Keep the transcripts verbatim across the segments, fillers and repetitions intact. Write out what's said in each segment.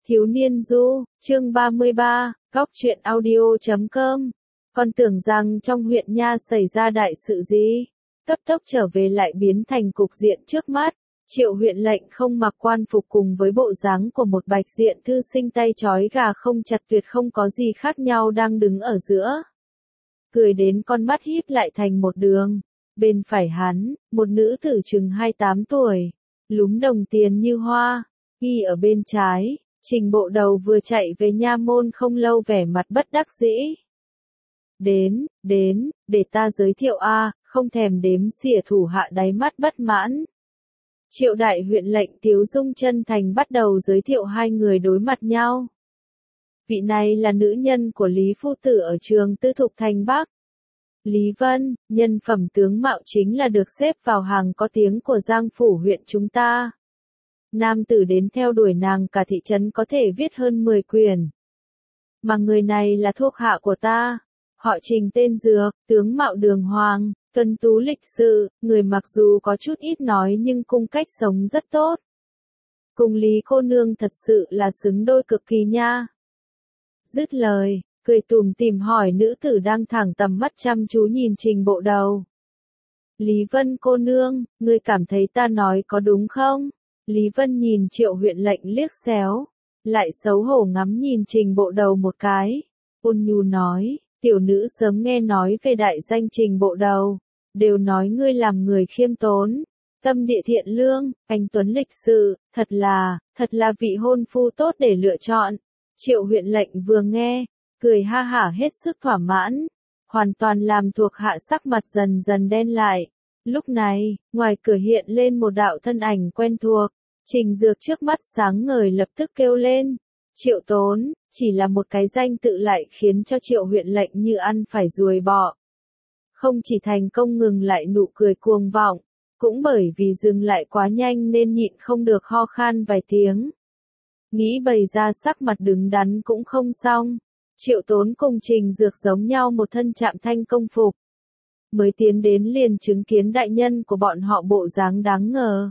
Thiếu niên du, chương ba mươi ba, góc truyện audio chấm com. Con tưởng rằng trong huyện nha xảy ra đại sự gì, cấp tốc trở về lại biến thành cục diện trước mắt. Triệu huyện lệnh không mặc quan phục cùng với bộ dáng của một bạch diện thư sinh tay trói gà không chặt tuyệt không có gì khác nhau đang đứng ở giữa. Cười đến con mắt híp lại thành một đường. Bên phải hắn, một nữ tử chừng hai mươi tám tuổi, lúm đồng tiền như hoa. Y ở bên trái, Trình Bộ Đầu vừa chạy về nha môn không lâu vẻ mặt bất đắc dĩ. Đến, đến, để ta giới thiệu a, không thèm đếm xỉa thủ hạ đáy mắt bất mãn. Triệu đại huyện lệnh Tiếu Dung chân thành bắt đầu giới thiệu hai người đối mặt nhau. Vị này là nữ nhân của Lý Phu Tử ở trường Tư Thục Thành Bắc. Lý Vân, nhân phẩm tướng mạo chính là được xếp vào hàng có tiếng của Giang Phủ huyện chúng ta. Nam tử đến theo đuổi nàng cả thị trấn có thể viết hơn mười quyển. Mà người này là thuộc hạ của ta. Họ Trình tên Dược, tướng mạo đường hoàng, tuân tú lịch sự, người mặc dù có chút ít nói nhưng cung cách sống rất tốt. Cùng Lý cô nương thật sự là xứng đôi cực kỳ nha. Dứt lời, cười tủm tỉm hỏi nữ tử đang thẳng tầm mắt chăm chú nhìn Trình Bộ Đầu. Lý Vân cô nương, ngươi cảm thấy ta nói có đúng không? Lý Vân nhìn Triệu huyện lệnh liếc xéo, lại xấu hổ ngắm nhìn Trình Bộ Đầu một cái, ôn nhu nói, tiểu nữ sớm nghe nói về đại danh Trình Bộ Đầu, đều nói ngươi làm người khiêm tốn, tâm địa thiện lương, anh tuấn lịch sự, thật là, thật là vị hôn phu tốt để lựa chọn. Triệu huyện lệnh vừa nghe, cười ha hả hết sức thỏa mãn, hoàn toàn làm thuộc hạ sắc mặt dần dần đen lại. Lúc này, ngoài cửa hiện lên một đạo thân ảnh quen thuộc, Trình Dược trước mắt sáng ngời lập tức kêu lên. Triệu Tốn, chỉ là một cái danh tự lại khiến cho Triệu huyện lệnh như ăn phải ruồi bọ. Không chỉ thành công ngừng lại nụ cười cuồng vọng, cũng bởi vì dừng lại quá nhanh nên nhịn không được ho khan vài tiếng. Nghĩ bày ra sắc mặt đứng đắn cũng không xong. Triệu Tốn cùng Trình Dược giống nhau một thân trạm thanh công phục. Mới tiến đến liền chứng kiến đại nhân của bọn họ bộ dáng đáng ngờ.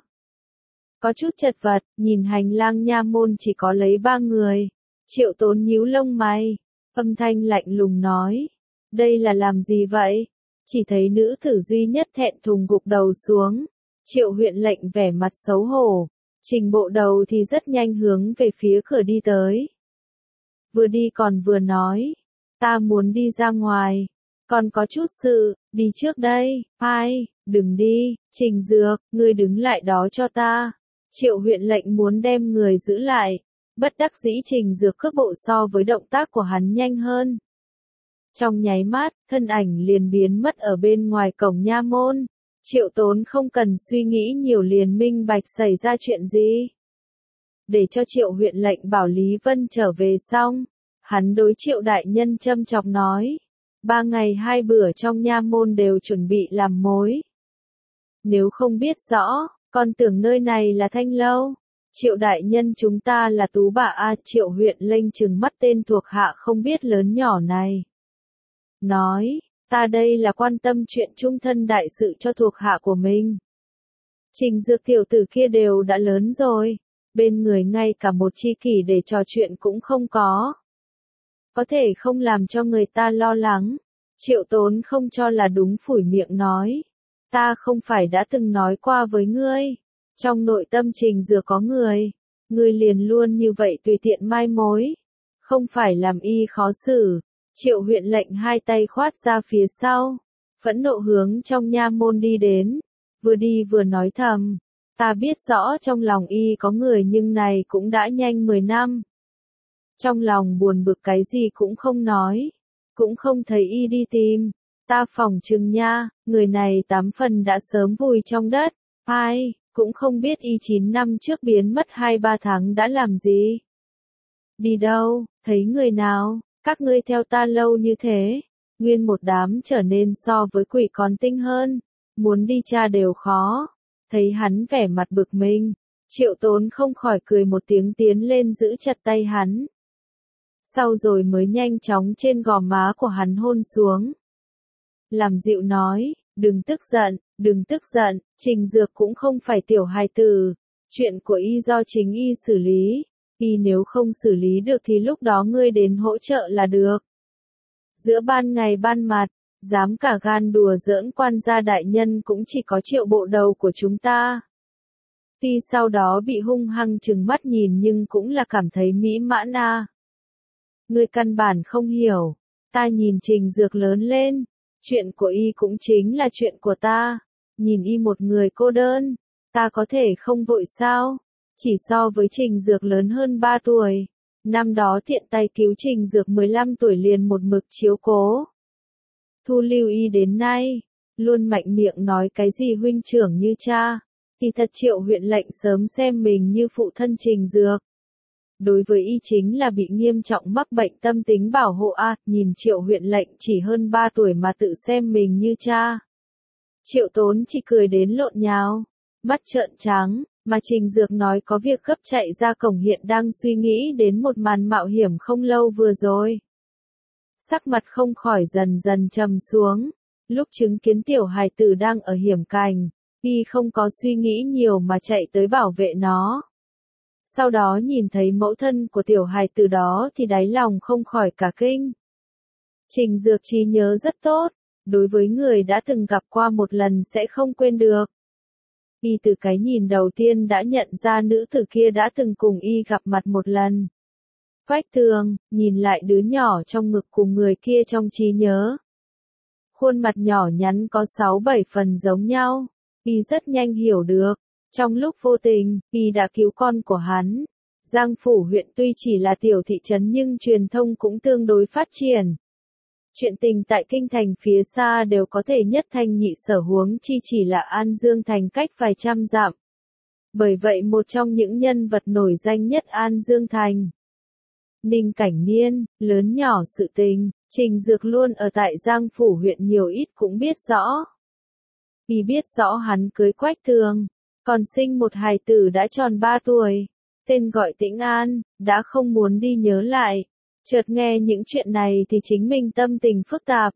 Có chút chật vật, nhìn hành lang nha môn chỉ có lấy ba người. Triệu Tốn nhíu lông mày, âm thanh lạnh lùng nói. Đây là làm gì vậy? Chỉ thấy nữ tử duy nhất thẹn thùng gục đầu xuống. Triệu huyện lệnh vẻ mặt xấu hổ. Trình Bộ Đầu thì rất nhanh hướng về phía cửa đi tới. Vừa đi còn vừa nói. Ta muốn đi ra ngoài. Còn có chút sự, đi trước đây. Ai, đừng đi, Trình Dược, ngươi đứng lại đó cho ta. Triệu huyện lệnh muốn đem người giữ lại. Bất đắc dĩ Trình Dược cước bộ so với động tác của hắn nhanh hơn. Trong nháy mắt, thân ảnh liền biến mất ở bên ngoài cổng nha môn. Triệu Tốn không cần suy nghĩ nhiều liền minh bạch xảy ra chuyện gì. Để cho Triệu huyện lệnh bảo Lý Vân trở về xong, hắn đối Triệu đại nhân châm chọc nói. Ba ngày hai bữa trong nha môn đều chuẩn bị làm mối. Nếu không biết rõ, con tưởng nơi này là Thanh Lâu. Triệu đại nhân chúng ta là Tú Bà A. Triệu huyện lệnh trừng mắt tên thuộc hạ không biết lớn nhỏ này. Nói, ta đây là quan tâm chuyện trung thân đại sự cho thuộc hạ của mình. Trình Dược tiểu tử kia đều đã lớn rồi, bên người ngay cả một tri kỷ để trò chuyện cũng không có. Có thể không làm cho người ta lo lắng. Triệu Tốn không cho là đúng phủi miệng nói. Ta không phải đã từng nói qua với ngươi. Trong nội tâm Trình Dược có người. Ngươi liền luôn như vậy tùy tiện mai mối. Không phải làm y khó xử. Triệu huyện lệnh hai tay khoát ra phía sau. Phẫn nộ hướng trong nha môn đi đến. Vừa đi vừa nói thầm. Ta biết rõ trong lòng y có người nhưng này cũng đã nhanh mười năm. Trong lòng buồn bực cái gì cũng không nói. Cũng không thấy y đi tìm. Ta phỏng chừng nha, người này tám phần đã sớm vùi trong đất. Ai, cũng không biết y chín năm trước biến mất hai ba tháng đã làm gì. Đi đâu, thấy người nào, các ngươi theo ta lâu như thế. Nguyên một đám trở nên so với quỷ còn tinh hơn. Muốn đi tra đều khó. Thấy hắn vẻ mặt bực mình. Triệu Tốn không khỏi cười một tiếng tiến lên giữ chặt tay hắn. Sau rồi mới nhanh chóng trên gò má của hắn hôn xuống. Làm dịu nói, đừng tức giận, đừng tức giận, Trình Dược cũng không phải tiểu hài tử. Chuyện của y do chính y xử lý. Y nếu không xử lý được thì lúc đó ngươi đến hỗ trợ là được. Giữa ban ngày ban mặt, dám cả gan đùa giỡn quan gia đại nhân cũng chỉ có Triệu bộ đầu của chúng ta. Ti sau đó bị hung hăng trừng mắt nhìn nhưng cũng là cảm thấy mỹ mãn a. Ngươi căn bản không hiểu, ta nhìn Trình Dược lớn lên, chuyện của y cũng chính là chuyện của ta, nhìn y một người cô đơn, ta có thể không vội sao? Chỉ so với Trình Dược lớn hơn ba tuổi, năm đó tiện tay cứu Trình Dược mười lăm tuổi liền một mực chiếu cố. Thu lưu y đến nay, luôn mạnh miệng nói cái gì huynh trưởng như cha, thì thật Triệu huyện lệnh sớm xem mình như phụ thân Trình Dược. Đối với y chính là bị nghiêm trọng mắc bệnh tâm tính bảo hộ a, nhìn Triệu huyện lệnh chỉ hơn ba tuổi mà tự xem mình như cha. Triệu Tốn chỉ cười đến lộn nhào, mắt trợn trắng, mà Trình Dược nói có việc gấp chạy ra cổng hiện đang suy nghĩ đến một màn mạo hiểm không lâu vừa rồi. Sắc mặt không khỏi dần dần trầm xuống, lúc chứng kiến tiểu hài tử đang ở hiểm cảnh, y không có suy nghĩ nhiều mà chạy tới bảo vệ nó. Sau đó nhìn thấy mẫu thân của tiểu hài tử đó thì đáy lòng không khỏi cả kinh. Trình Dược trí nhớ rất tốt, đối với người đã từng gặp qua một lần sẽ không quên được. Y từ cái nhìn đầu tiên đã nhận ra nữ tử kia đã từng cùng y gặp mặt một lần. Quách Tường, nhìn lại đứa nhỏ trong ngực cùng người kia trong trí nhớ. Khuôn mặt nhỏ nhắn có sáu bảy phần giống nhau, y rất nhanh hiểu được. Trong lúc vô tình, y đã cứu con của hắn. Giang Phủ huyện tuy chỉ là tiểu thị trấn nhưng truyền thông cũng tương đối phát triển. Chuyện tình tại kinh thành phía xa đều có thể nhất thanh nhị sở, huống chi chỉ là An Dương thành cách vài trăm dặm. Bởi vậy một trong những nhân vật nổi danh nhất An Dương thành, Ninh Cảnh Niên, lớn nhỏ sự tình, Trình Dược luôn ở tại Giang Phủ huyện nhiều ít cũng biết rõ. Y biết rõ hắn cưới Quách Tường, còn sinh một hài tử đã tròn ba tuổi, tên gọi Tĩnh An, đã không muốn đi nhớ lại. Chợt nghe những chuyện này thì chính mình tâm tình phức tạp.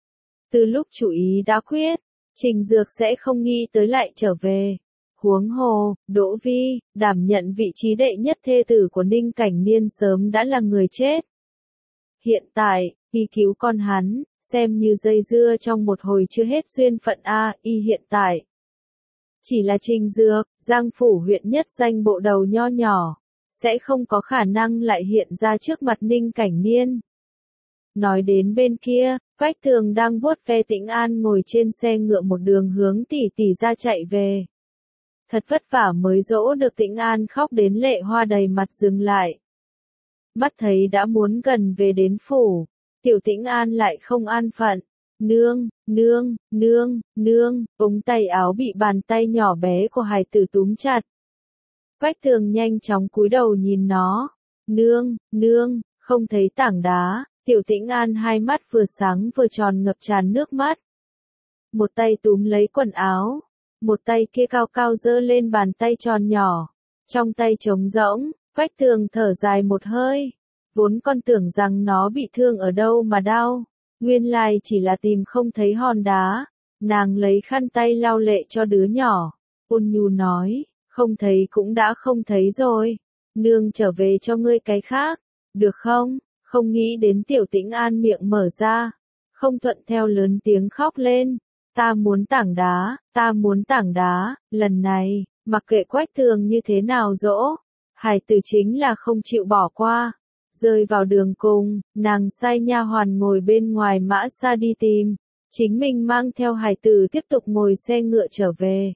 Từ lúc chủ ý đã quyết, Trình Dược sẽ không nghĩ tới lại trở về. Huống hồ, Đỗ Vi, đảm nhận vị trí đệ nhất thê tử của Ninh Cảnh Niên sớm đã là người chết. Hiện tại, y cứu con hắn, xem như dây dưa trong một hồi chưa hết duyên phận a, y hiện tại. Chỉ là Trình Dược, Giang Phủ huyện nhất danh bộ đầu nho nhỏ, sẽ không có khả năng lại hiện ra trước mặt Ninh Cảnh Niên. Nói đến bên kia, Quách Tường đang vuốt ve Tĩnh An ngồi trên xe ngựa một đường hướng tỷ tỷ ra chạy về. Thật vất vả mới dỗ được Tĩnh An khóc đến lệ hoa đầy mặt dừng lại. Mắt thấy đã muốn gần về đến phủ, tiểu Tĩnh An lại không an phận. Nương, nương, nương, nương, ống tay áo bị bàn tay nhỏ bé của hài tử túm chặt. Quách Tường nhanh chóng cúi đầu nhìn nó. Nương, nương, không thấy tảng đá, tiểu Tĩnh An hai mắt vừa sáng vừa tròn ngập tràn nước mắt. Một tay túm lấy quần áo, một tay kia cao cao giơ lên bàn tay tròn nhỏ, trong tay trống rỗng. Quách Tường thở dài một hơi, vốn con tưởng rằng nó bị thương ở đâu mà đau, nguyên lai chỉ là tìm không thấy hòn đá. Nàng lấy khăn tay lau lệ cho đứa nhỏ, ôn nhu nói, không thấy cũng đã không thấy rồi, nương trở về cho ngươi cái khác, được không? Không nghĩ đến tiểu Tĩnh An miệng mở ra, không thuận theo lớn tiếng khóc lên, ta muốn tảng đá, ta muốn tảng đá. Lần này, mặc kệ Quách Tường như thế nào dỗ, hài tử chính là không chịu bỏ qua. Rơi vào đường cùng, nàng sai nha hoàn ngồi bên ngoài mã xa đi tìm, chính mình mang theo hài tử tiếp tục ngồi xe ngựa trở về.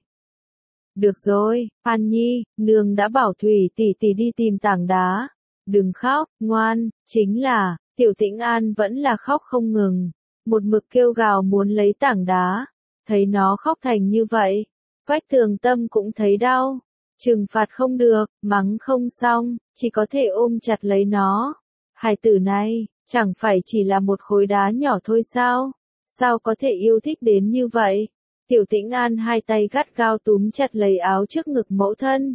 Được rồi, An Nhi, nương đã bảo Thủy tỷ tỷ đi tìm tảng đá. Đừng khóc, ngoan, chính là, tiểu Tĩnh An vẫn là khóc không ngừng, một mực kêu gào muốn lấy tảng đá. Thấy nó khóc thành như vậy, Quách Tường tâm cũng thấy đau. Trừng phạt không được, mắng không xong, chỉ có thể ôm chặt lấy nó. Hài tử này, chẳng phải chỉ là một khối đá nhỏ thôi sao? Sao có thể yêu thích đến như vậy? Tiểu Tĩnh An hai tay gắt gao túm chặt lấy áo trước ngực mẫu thân.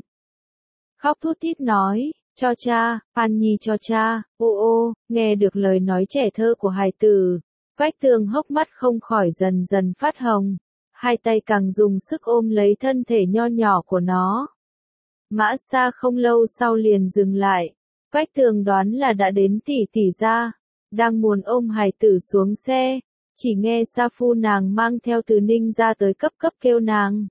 Khóc thút thít nói, cho cha, An Nhi cho cha, ô ô, nghe được lời nói trẻ thơ của hài tử. Quách Tường hốc mắt không khỏi dần dần phát hồng, hai tay càng dùng sức ôm lấy thân thể nho nhỏ của nó. Mã xa không lâu sau liền dừng lại, Quách Tường đoán là đã đến tỷ tỷ gia, đang muốn ôm hài tử xuống xe, chỉ nghe Sa Phu nàng mang theo Từ Ninh ra tới cấp cấp kêu nàng.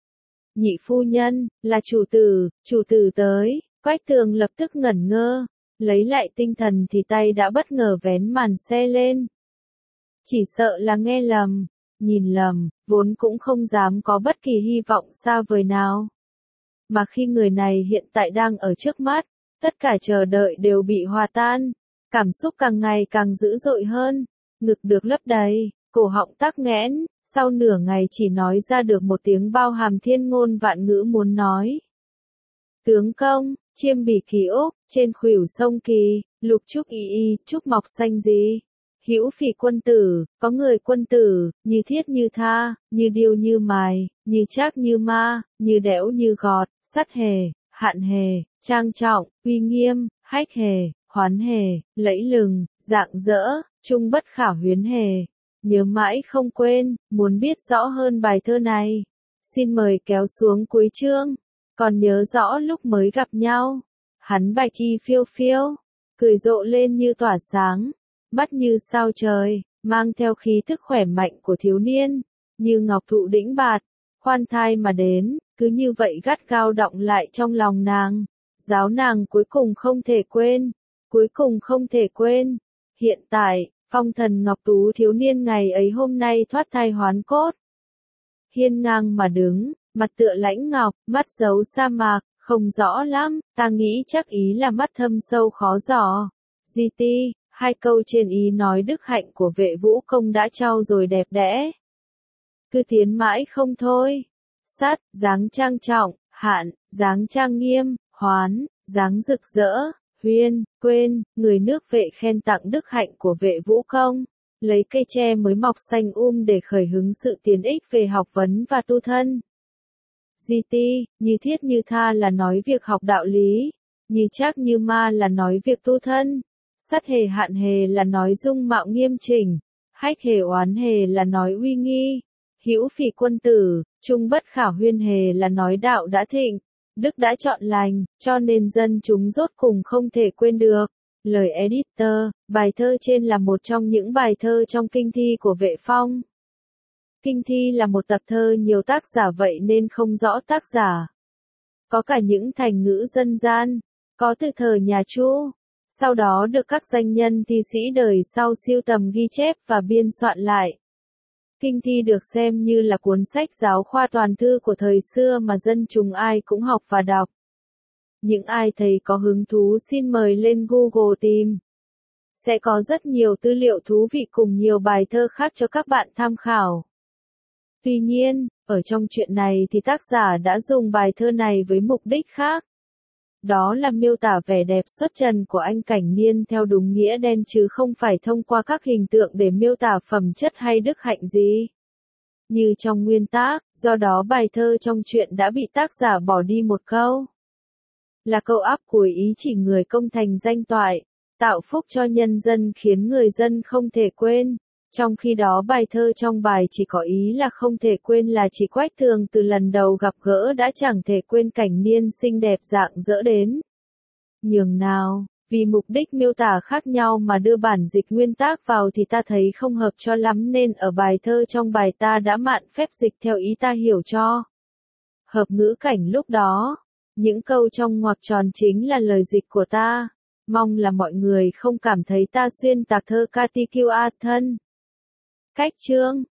Nhị phu nhân, là chủ tử, chủ tử tới. Quách Tường lập tức ngẩn ngơ, lấy lại tinh thần thì tay đã bất ngờ vén màn xe lên. Chỉ sợ là nghe lầm, nhìn lầm, vốn cũng không dám có bất kỳ hy vọng xa vời nào. Mà khi người này hiện tại đang ở trước mắt, tất cả chờ đợi đều bị hòa tan, cảm xúc càng ngày càng dữ dội hơn, ngực được lấp đầy, cổ họng tắc nghẽn, sau nửa ngày chỉ nói ra được một tiếng bao hàm thiên ngôn vạn ngữ muốn nói. Tướng công, chiêm bỉ kỳ úc, trên khuỷu sông kỳ, lục trúc y y, trúc mọc xanh gì. Hữu phỉ quân tử, có người quân tử, như thiết như tha, như điêu như mài, như trác như ma, như đẽo như gọt, sắt hề, hạn hề, trang trọng, uy nghiêm, hách hề, hoán hề, lẫy lừng, rạng rỡ, trung bất khả huyến hề. Nhớ mãi không quên, muốn biết rõ hơn bài thơ này. Xin mời kéo xuống cuối chương. Còn nhớ rõ lúc mới gặp nhau, hắn bạch y phiêu phiêu, cười rộ lên như tỏa sáng, mắt như sao trời, mang theo khí thức khỏe mạnh của thiếu niên, như ngọc thụ đĩnh bạt, khoan thai mà đến, cứ như vậy gắt gao đọng lại trong lòng nàng, giáo nàng cuối cùng không thể quên, cuối cùng không thể quên. Hiện tại, phong thần ngọc tú thiếu niên ngày ấy hôm nay thoát thai hoán cốt, hiên ngang mà đứng, mặt tựa lãnh ngọc, mắt giấu sa mạc, không rõ lắm, ta nghĩ chắc ý là mắt thâm sâu khó dò. Di ti, hai câu trên ý nói đức hạnh của Vệ Vũ Công đã trau rồi đẹp đẽ. Cứ tiến mãi không thôi. Sát, dáng trang trọng, hạn, dáng trang nghiêm, hoán, dáng rực rỡ, huyên, quên, người nước Vệ khen tặng đức hạnh của Vệ Vũ Công. Lấy cây tre mới mọc xanh um để khởi hứng sự tiến ích về học vấn và tu thân. Di ti, như thiết như tha là nói việc học đạo lý, như trác như ma là nói việc tu thân, sắt hề hạn hề là nói dung mạo nghiêm chỉnh, hách hề oán hề là nói uy nghi, hữu phỉ quân tử, trung bất khả huyên hề là nói đạo đã thịnh, đức đã chọn lành, cho nên dân chúng rốt cùng không thể quên được. Lời editor, bài thơ trên là một trong những bài thơ trong kinh thi của Vệ Phong. Kinh thi là một tập thơ nhiều tác giả vậy nên không rõ tác giả. Có cả những thành ngữ dân gian, có từ thời nhà Chu, sau đó được các danh nhân thi sĩ đời sau sưu tầm ghi chép và biên soạn lại. Kinh thi được xem như là cuốn sách giáo khoa toàn thư của thời xưa mà dân chúng ai cũng học và đọc. Những ai thấy có hứng thú xin mời lên Google tìm. Sẽ có rất nhiều tư liệu thú vị cùng nhiều bài thơ khác cho các bạn tham khảo. Tuy nhiên, ở trong chuyện này thì tác giả đã dùng bài thơ này với mục đích khác. Đó là miêu tả vẻ đẹp xuất trần của anh Cảnh Niên theo đúng nghĩa đen chứ không phải thông qua các hình tượng để miêu tả phẩm chất hay đức hạnh gì. Như trong nguyên tác, do đó bài thơ trong chuyện đã bị tác giả bỏ đi một câu. Là câu áp cuối ý chỉ người công thành danh toại, tạo phúc cho nhân dân khiến người dân không thể quên. Trong khi đó bài thơ trong bài chỉ có ý là không thể quên là chỉ Quách Tường từ lần đầu gặp gỡ đã chẳng thể quên Cảnh Niên xinh đẹp rạng rỡ đến nhường nào, vì mục đích miêu tả khác nhau mà đưa bản dịch nguyên tác vào thì ta thấy không hợp cho lắm nên ở bài thơ trong bài ta đã mạn phép dịch theo ý ta hiểu cho. Hợp ngữ cảnh lúc đó, những câu trong ngoặc tròn chính là lời dịch của ta, mong là mọi người không cảm thấy ta xuyên tạc thơ Katikiu A thân. Cách chương